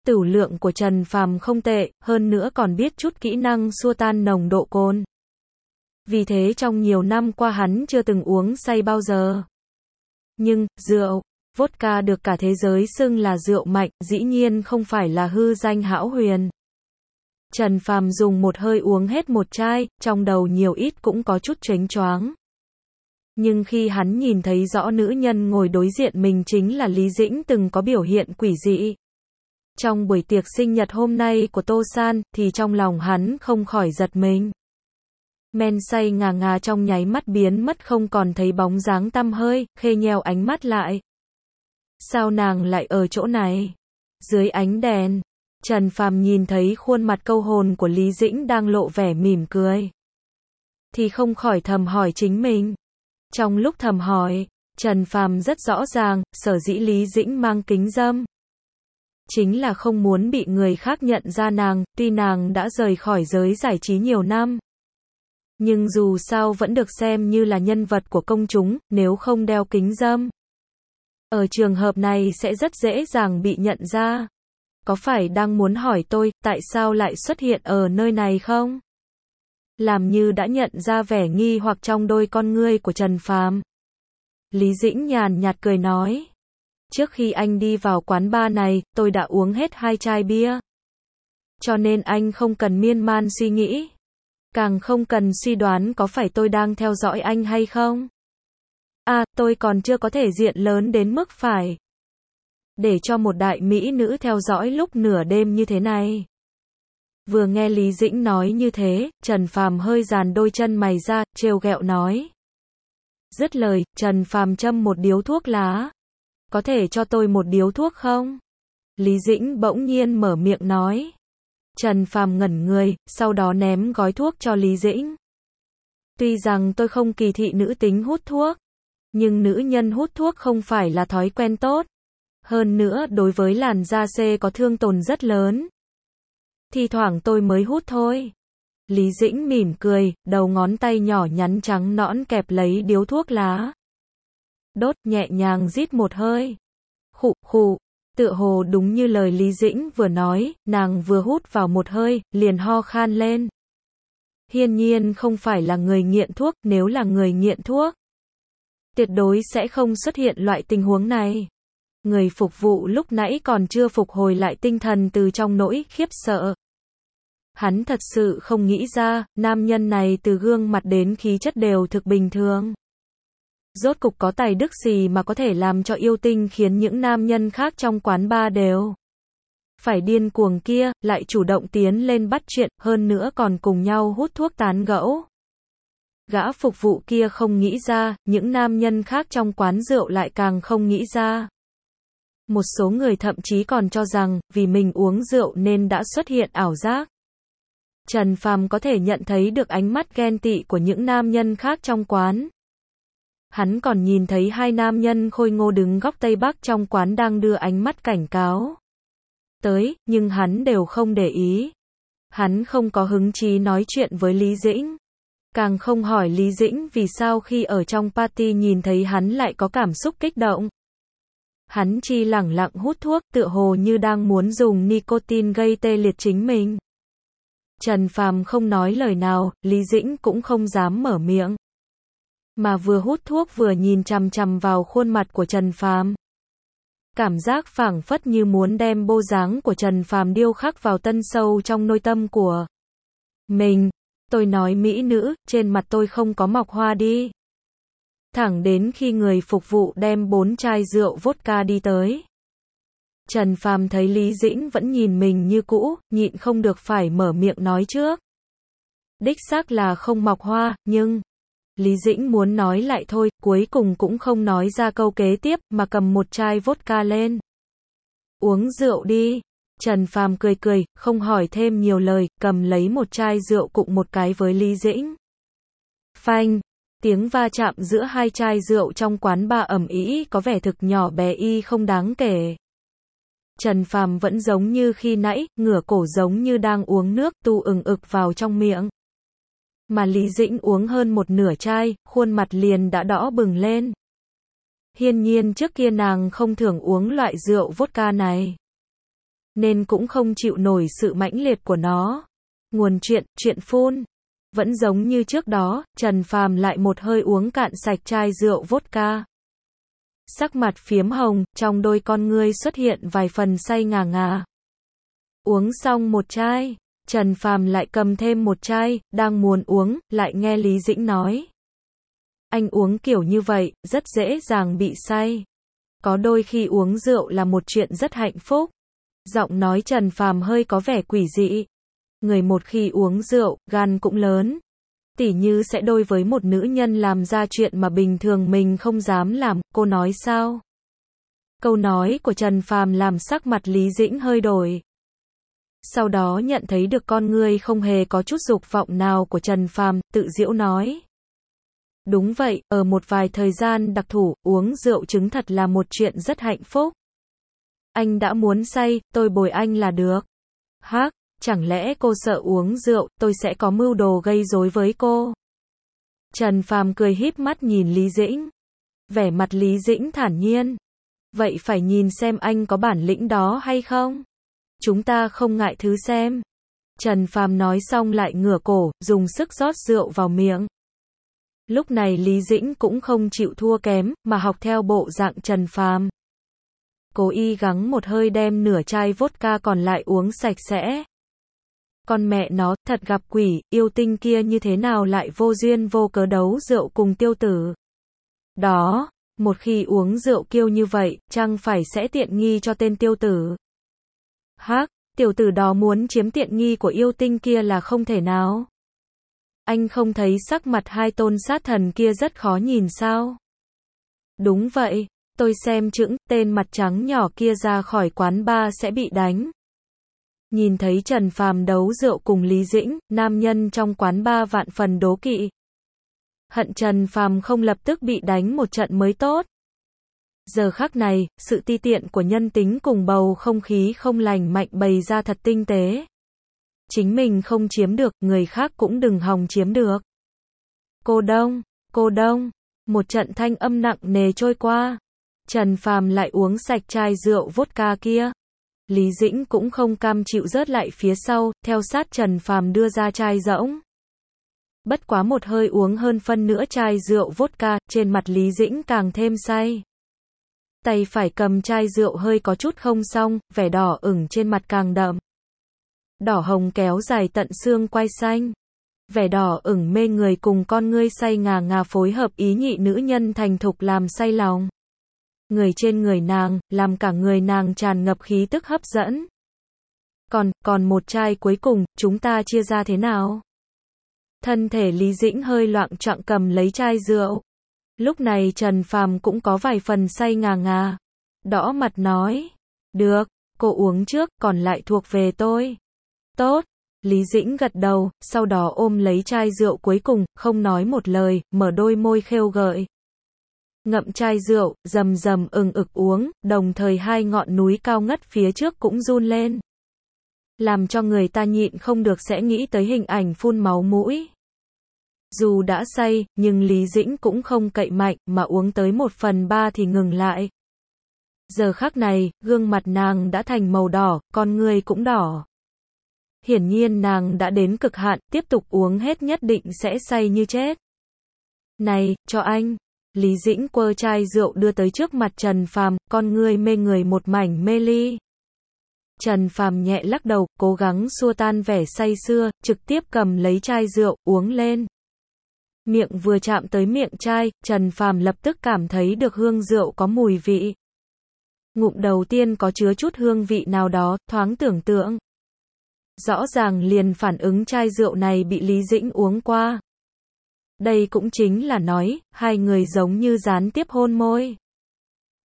Tửu lượng của Trần Phàm không tệ, hơn nữa còn biết chút kỹ năng xua tan nồng độ cồn. Vì thế trong nhiều năm qua hắn chưa từng uống say bao giờ. Nhưng, rượu, vodka được cả thế giới xưng là rượu mạnh, dĩ nhiên không phải là hư danh hão huyền. Trần Phàm dùng một hơi uống hết một chai, trong đầu nhiều ít cũng có chút chếnh choáng. Nhưng khi hắn nhìn thấy rõ nữ nhân ngồi đối diện mình chính là Lý Dĩnh từng có biểu hiện quỷ dị trong buổi tiệc sinh nhật hôm nay của Tô San, thì trong lòng hắn không khỏi giật mình. Men say ngà ngà trong nháy mắt biến mất không còn thấy bóng dáng tăm hơi, khê nheo ánh mắt lại. Sao nàng lại ở chỗ này? Dưới ánh đèn, Trần Phàm nhìn thấy khuôn mặt câu hồn của Lý Dĩnh đang lộ vẻ mỉm cười. Thì không khỏi thầm hỏi chính mình. Trong lúc thầm hỏi, Trần Phàm rất rõ ràng, sở dĩ Lý Dĩnh mang kính râm chính là không muốn bị người khác nhận ra nàng, tuy nàng đã rời khỏi giới giải trí nhiều năm. Nhưng dù sao vẫn được xem như là nhân vật của công chúng, nếu không đeo kính râm. Ở trường hợp này sẽ rất dễ dàng bị nhận ra. Có phải đang muốn hỏi tôi, tại sao lại xuất hiện ở nơi này không? Làm như đã nhận ra vẻ nghi hoặc trong đôi con ngươi của Trần Phàm. Lý Dĩnh nhàn nhạt cười nói. Trước khi anh đi vào quán bar này, tôi đã uống hết 2 chai bia. Cho nên anh không cần miên man suy nghĩ. Càng không cần suy đoán có phải tôi đang theo dõi anh hay không. À, tôi còn chưa có thể diện lớn đến mức phải để cho một đại mỹ nữ theo dõi lúc nửa đêm như thế này. Vừa nghe Lý Dĩnh nói như thế, Trần Phàm hơi dàn đôi chân mày ra, trêu ghẹo nói. Dứt lời, Trần Phàm châm một điếu thuốc lá. Có thể cho tôi một điếu thuốc không? Lý Dĩnh bỗng nhiên mở miệng nói. Trần Phàm ngẩn người, sau đó ném gói thuốc cho Lý Dĩnh. Tuy rằng tôi không kỳ thị nữ tính hút thuốc, nhưng nữ nhân hút thuốc không phải là thói quen tốt. Hơn nữa đối với làn da C có thương tổn rất lớn. Thi thoảng tôi mới hút thôi. Lý Dĩnh mỉm cười, đầu ngón tay nhỏ nhắn trắng nõn kẹp lấy điếu thuốc lá. Đốt nhẹ nhàng rít một hơi. Khụ khụ, tựa hồ đúng như lời Lý Dĩnh vừa nói, nàng vừa hút vào một hơi, liền ho khan lên. Hiển nhiên không phải là người nghiện thuốc, nếu là người nghiện thuốc, tuyệt đối sẽ không xuất hiện loại tình huống này. Người phục vụ lúc nãy còn chưa phục hồi lại tinh thần từ trong nỗi khiếp sợ. Hắn thật sự không nghĩ ra, nam nhân này từ gương mặt đến khí chất đều thực bình thường. Rốt cục có tài đức gì mà có thể làm cho yêu tinh khiến những nam nhân khác trong quán bar đều phải điên cuồng kia, lại chủ động tiến lên bắt chuyện, hơn nữa còn cùng nhau hút thuốc tán gẫu. Gã phục vụ kia không nghĩ ra, những nam nhân khác trong quán rượu lại càng không nghĩ ra. Một số người thậm chí còn cho rằng, vì mình uống rượu nên đã xuất hiện ảo giác. Trần Phàm có thể nhận thấy được ánh mắt ghen tị của những nam nhân khác trong quán. Hắn còn nhìn thấy 2 nam nhân khôi ngô đứng góc Tây Bắc trong quán đang đưa ánh mắt cảnh cáo tới, nhưng hắn đều không để ý. Hắn không có hứng chí nói chuyện với Lý Dĩnh. Càng không hỏi Lý Dĩnh vì sao khi ở trong party nhìn thấy hắn lại có cảm xúc kích động. Hắn chỉ lẳng lặng hút thuốc, tựa hồ như đang muốn dùng nicotine gây tê liệt chính mình. Trần Phàm không nói lời nào, Lý Dĩnh cũng không dám mở miệng. Mà vừa hút thuốc vừa nhìn chằm chằm vào khuôn mặt của Trần Phàm. Cảm giác phảng phất như muốn đem bộ dáng của Trần Phàm điêu khắc vào tân sâu trong nội tâm của mình. Tôi nói mỹ nữ, trên mặt tôi không có mọc hoa đi. Thẳng đến khi người phục vụ đem 4 chai rượu vodka đi tới. Trần Phàm thấy Lý Dĩnh vẫn nhìn mình như cũ, nhịn không được phải mở miệng nói trước. Đích xác là không mọc hoa, nhưng Lý Dĩnh muốn nói lại thôi, cuối cùng cũng không nói ra câu kế tiếp, mà cầm một chai vodka lên. Uống rượu đi. Trần Phàm cười cười, không hỏi thêm nhiều lời, cầm lấy một chai rượu cụng một cái với Lý Dĩnh. Phanh, tiếng va chạm giữa 2 chai rượu trong quán bar ầm ĩ có vẻ thực nhỏ bé y không đáng kể. Trần Phàm vẫn giống như khi nãy, ngửa cổ giống như đang uống nước, tu ừng ực vào trong miệng. Mà Lý Dĩnh uống hơn một nửa chai, khuôn mặt liền đã đỏ bừng lên. Hiển nhiên trước kia nàng không thường uống loại rượu vodka này. nên cũng không chịu nổi sự mãnh liệt của nó. Nguồn chuyện phun. Vẫn giống như trước đó, Trần Phàm lại một hơi uống cạn sạch chai rượu vodka. Sắc mặt phiếm hồng, trong đôi con ngươi xuất hiện vài phần say ngà ngà. Uống xong một chai, Trần Phàm lại cầm thêm một chai, đang muốn uống, lại nghe Lý Dĩnh nói. Anh uống kiểu như vậy, rất dễ dàng bị say. Có đôi khi uống rượu là một chuyện rất hạnh phúc. Giọng nói Trần Phàm hơi có vẻ quỷ dị. Người một khi uống rượu, gan cũng lớn. Tỉ như sẽ đối với một nữ nhân làm ra chuyện mà bình thường mình không dám làm, cô nói sao? Câu nói của Trần Phàm làm sắc mặt Lý Dĩnh hơi đổi. Sau đó nhận thấy được con ngươi không hề có chút dục vọng nào của Trần Phàm, tự giễu nói. Đúng vậy, ở một vài thời gian đặc thù, uống rượu chứng thật là một chuyện rất hạnh phúc. Anh đã muốn say, tôi bồi anh là được. Hắc, chẳng lẽ cô sợ uống rượu, tôi sẽ có mưu đồ gây rối với cô? Trần Phàm cười híp mắt nhìn Lý Dĩnh. Vẻ mặt Lý Dĩnh thản nhiên. Vậy phải nhìn xem anh có bản lĩnh đó hay không? Chúng ta không ngại thứ xem. Trần Phàm nói xong lại ngửa cổ, dùng sức rót rượu vào miệng. Lúc này Lý Dĩnh cũng không chịu thua kém, mà học theo bộ dạng Trần Phàm. Cố ý gắng một hơi đem nửa chai vodka còn lại uống sạch sẽ. Con mẹ nó, thật gặp quỷ, yêu tinh kia như thế nào lại vô duyên vô cớ đấu rượu cùng Tiêu Tử. Đó, một khi uống rượu kiêu như vậy, chẳng phải sẽ tiện nghi cho tên Tiêu Tử. Hắc, tiểu tử đó muốn chiếm tiện nghi của yêu tinh kia là không thể nào. Anh không thấy sắc mặt hai tôn sát thần kia rất khó nhìn sao? Đúng vậy, tôi xem chững, tên mặt trắng nhỏ kia ra khỏi quán bar sẽ bị đánh. Nhìn thấy Trần Phàm đấu rượu cùng Lý Dĩnh, nam nhân trong quán bar vạn phần đố kỵ. Hận Trần Phàm không lập tức bị đánh một trận mới tốt. Giờ khắc này, sự ti tiện của nhân tính cùng bầu không khí không lành mạnh bày ra thật tinh tế. Chính mình không chiếm được, người khác cũng đừng hòng chiếm được. Cô Đông, một trận thanh âm nặng nề trôi qua. Trần Phàm lại uống sạch chai rượu vodka kia. Lý Dĩnh cũng không cam chịu rớt lại phía sau, theo sát Trần Phàm đưa ra chai rỗng. Bất quá một hơi uống hơn phân nửa chai rượu vodka, trên mặt Lý Dĩnh càng thêm say. Tay phải cầm chai rượu hơi có chút không xong, vẻ đỏ ửng trên mặt càng đậm. Đỏ hồng kéo dài tận xương quai xanh. Vẻ đỏ ửng mê người cùng con ngươi say ngà ngà phối hợp ý nhị nữ nhân thành thục làm say lòng. Người trên người nàng, làm cả người nàng tràn ngập khí tức hấp dẫn. Còn một chai cuối cùng, chúng ta chia ra thế nào? Thân thể Lý Dĩnh hơi loạng choạng cầm lấy chai rượu. Lúc này Trần Phàm cũng có vài phần say ngà ngà. Đỏ mặt nói. Được, cô uống trước, còn lại thuộc về tôi. Tốt. Lý Dĩnh gật đầu, sau đó ôm lấy chai rượu cuối cùng, không nói một lời, mở đôi môi khêu gợi. Ngậm chai rượu, rầm rầm ực uống, đồng thời hai ngọn núi cao ngất phía trước cũng run lên. Làm cho người ta nhịn không được sẽ nghĩ tới hình ảnh phun máu mũi. Dù đã say, nhưng Lý Dĩnh cũng không cậy mạnh, mà uống tới 1/3 thì ngừng lại. Giờ khắc này, gương mặt nàng đã thành màu đỏ, con người cũng đỏ. Hiển nhiên nàng đã đến cực hạn, tiếp tục uống hết nhất định sẽ say như chết. Này, cho anh. Lý Dĩnh quơ chai rượu đưa tới trước mặt Trần Phàm, con ngươi mê người một mảnh mê ly. Trần Phàm nhẹ lắc đầu, cố gắng xua tan vẻ say sưa, trực tiếp cầm lấy chai rượu, uống lên. Miệng vừa chạm tới miệng chai, Trần Phàm lập tức cảm thấy được hương rượu có mùi vị. Ngụm đầu tiên có chứa chút hương vị nào đó, thoáng tưởng tượng. Rõ ràng liền phản ứng chai rượu này bị Lý Dĩnh uống qua. Đây cũng chính là nói, hai người giống như gián tiếp hôn môi.